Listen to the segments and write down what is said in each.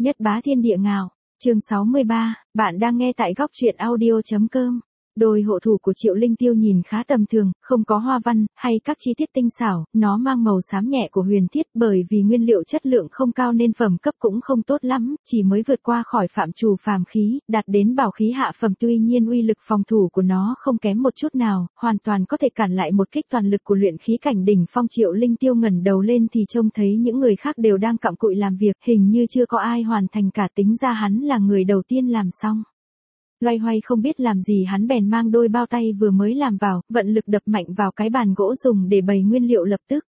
Nhất bá thiên địa ngào. Chương 63, bạn đang nghe tại góc truyện audio.com. Đôi hộ thủ của Triệu Linh Tiêu nhìn khá tầm thường, không có hoa văn, hay các chi tiết tinh xảo, nó mang màu xám nhẹ của huyền thiết bởi vì nguyên liệu chất lượng không cao nên phẩm cấp cũng không tốt lắm, chỉ mới vượt qua khỏi phạm trù phàm khí, đạt đến bảo khí hạ phẩm tuy nhiên uy lực phòng thủ của nó không kém một chút nào, hoàn toàn có thể cản lại một kích toàn lực của luyện khí cảnh đỉnh phong. Triệu Linh Tiêu ngẩng đầu lên thì trông thấy những người khác đều đang cặm cụi làm việc, hình như chưa có ai hoàn thành cả, tính ra hắn là người đầu tiên làm xong. Loay hoay không biết làm gì hắn bèn mang đôi bao tay vừa mới làm vào, vận lực đập mạnh vào cái bàn gỗ dùng để bày nguyên liệu lập tức.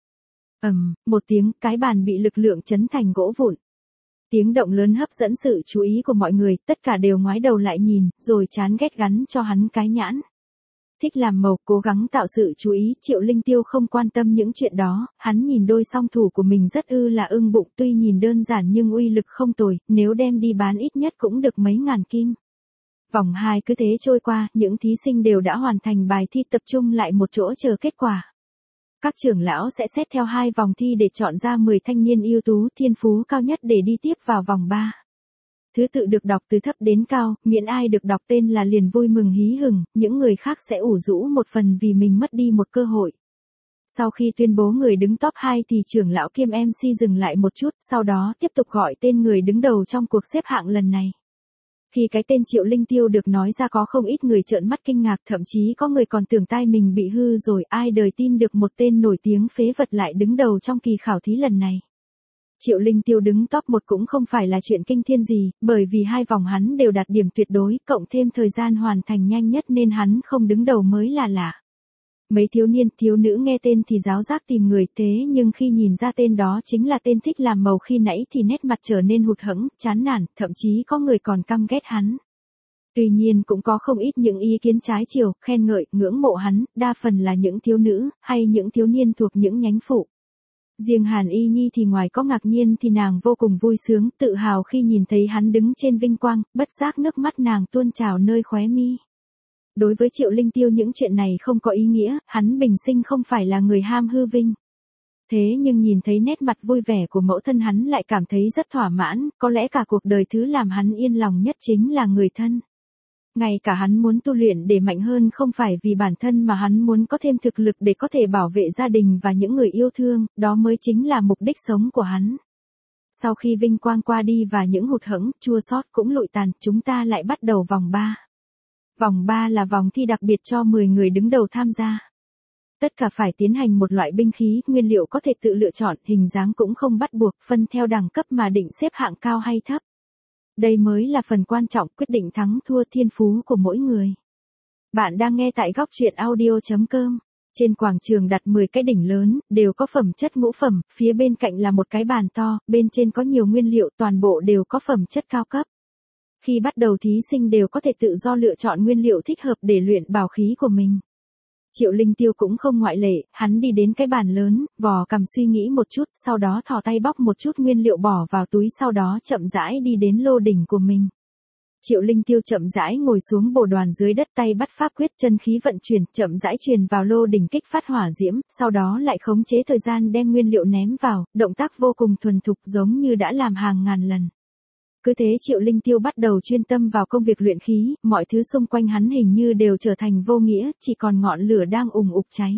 Một tiếng, cái bàn bị lực lượng chấn thành gỗ vụn. Tiếng động lớn hấp dẫn sự chú ý của mọi người, tất cả đều ngoái đầu lại nhìn, rồi chán ghét gắn cho hắn cái nhãn. Thích làm màu, cố gắng tạo sự chú ý, Triệu Linh Tiêu không quan tâm những chuyện đó, hắn nhìn đôi song thủ của mình rất là ưng bụng, tuy nhìn đơn giản nhưng uy lực không tồi, nếu đem đi bán ít nhất cũng được mấy ngàn kim. Vòng 2 cứ thế trôi qua, những thí sinh đều đã hoàn thành bài thi, tập trung lại một chỗ chờ kết quả. Các trưởng lão sẽ xét theo 2 vòng thi để chọn ra 10 thanh niên ưu tú, thiên phú cao nhất để đi tiếp vào vòng 3. Thứ tự được đọc từ thấp đến cao, miễn ai được đọc tên là liền vui mừng hí hửng, những người khác sẽ ủ rũ một phần vì mình mất đi một cơ hội. Sau khi tuyên bố người đứng top 2 thì trưởng lão kiêm MC dừng lại một chút, sau đó tiếp tục gọi tên người đứng đầu trong cuộc xếp hạng lần này. Khi cái tên Triệu Linh Tiêu được nói ra có không ít người trợn mắt kinh ngạc, thậm chí có người còn tưởng tai mình bị hư rồi, ai đời tin được một tên nổi tiếng phế vật lại đứng đầu trong kỳ khảo thí lần này. Triệu Linh Tiêu đứng top 1 cũng không phải là chuyện kinh thiên gì, bởi vì 2 vòng hắn đều đạt điểm tuyệt đối, cộng thêm thời gian hoàn thành nhanh nhất nên hắn không đứng đầu mới là lạ. Mấy thiếu niên, thiếu nữ nghe tên thì giáo giác tìm người, thế nhưng khi nhìn ra tên đó chính là tên thích làm màu khi nãy thì nét mặt trở nên hụt hẫng, chán nản, thậm chí có người còn căm ghét hắn. Tuy nhiên cũng có không ít những ý kiến trái chiều, khen ngợi, ngưỡng mộ hắn, đa phần là những thiếu nữ, hay những thiếu niên thuộc những nhánh phụ. Riêng Hàn Y Nhi thì ngoài có ngạc nhiên thì nàng vô cùng vui sướng, tự hào khi nhìn thấy hắn đứng trên vinh quang, bất giác nước mắt nàng tuôn trào nơi khóe mi. Đối với Triệu Linh Tiêu những chuyện này không có ý nghĩa, hắn bình sinh không phải là người ham hư vinh. Thế nhưng nhìn thấy nét mặt vui vẻ của mẫu thân hắn lại cảm thấy rất thỏa mãn, có lẽ cả cuộc đời thứ làm hắn yên lòng nhất chính là người thân. Ngay cả hắn muốn tu luyện để mạnh hơn không phải vì bản thân mà hắn muốn có thêm thực lực để có thể bảo vệ gia đình và những người yêu thương, đó mới chính là mục đích sống của hắn. Sau khi vinh quang qua đi và những hụt hẫng, chua xót cũng lụi tàn, chúng ta lại bắt đầu vòng 3. Vòng 3 là vòng thi đặc biệt cho 10 người đứng đầu tham gia. Tất cả phải tiến hành một loại binh khí, nguyên liệu có thể tự lựa chọn, hình dáng cũng không bắt buộc, phân theo đẳng cấp mà định xếp hạng cao hay thấp. Đây mới là phần quan trọng, quyết định thắng thua thiên phú của mỗi người. Bạn đang nghe tại góc truyện audio.com. Trên quảng trường đặt 10 cái đỉnh lớn, đều có phẩm chất ngũ phẩm, phía bên cạnh là một cái bàn to, bên trên có nhiều nguyên liệu, toàn bộ đều có phẩm chất cao cấp. Khi bắt đầu thí sinh đều có thể tự do lựa chọn nguyên liệu thích hợp để luyện bảo khí của mình. Triệu Linh Tiêu cũng không ngoại lệ, hắn đi đến cái bàn lớn, vò cằm suy nghĩ một chút, sau đó thò tay bóc một chút nguyên liệu bỏ vào túi, sau đó chậm rãi đi đến lô đỉnh của mình. Triệu Linh Tiêu chậm rãi ngồi xuống bồ đoàn dưới đất, tay bắt pháp quyết, chân khí vận chuyển, chậm rãi truyền vào lô đỉnh kích phát hỏa diễm, sau đó lại khống chế thời gian đem nguyên liệu ném vào, động tác vô cùng thuần thục giống như đã làm hàng ngàn lần. Cứ thế Triệu Linh Tiêu bắt đầu chuyên tâm vào công việc luyện khí, mọi thứ xung quanh hắn hình như đều trở thành vô nghĩa, chỉ còn ngọn lửa đang ùng ục cháy.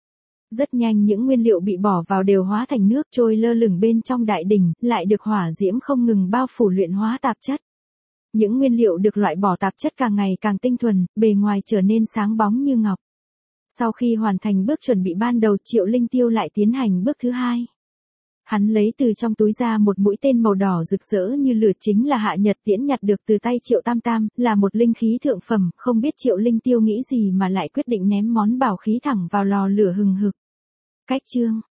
Rất nhanh những nguyên liệu bị bỏ vào đều hóa thành nước trôi lơ lửng bên trong đại đỉnh, lại được hỏa diễm không ngừng bao phủ luyện hóa tạp chất. Những nguyên liệu được loại bỏ tạp chất càng ngày càng tinh thuần, bề ngoài trở nên sáng bóng như ngọc. Sau khi hoàn thành bước chuẩn bị ban đầu, Triệu Linh Tiêu lại tiến hành bước thứ 2. Hắn lấy từ trong túi ra một mũi tên màu đỏ rực rỡ như lửa, chính là Hạ Nhật Tiễn nhặt được từ tay Triệu Tam Tam, là một linh khí thượng phẩm, không biết Triệu Linh Tiêu nghĩ gì mà lại quyết định ném món bảo khí thẳng vào lò lửa hừng hực. Cách chương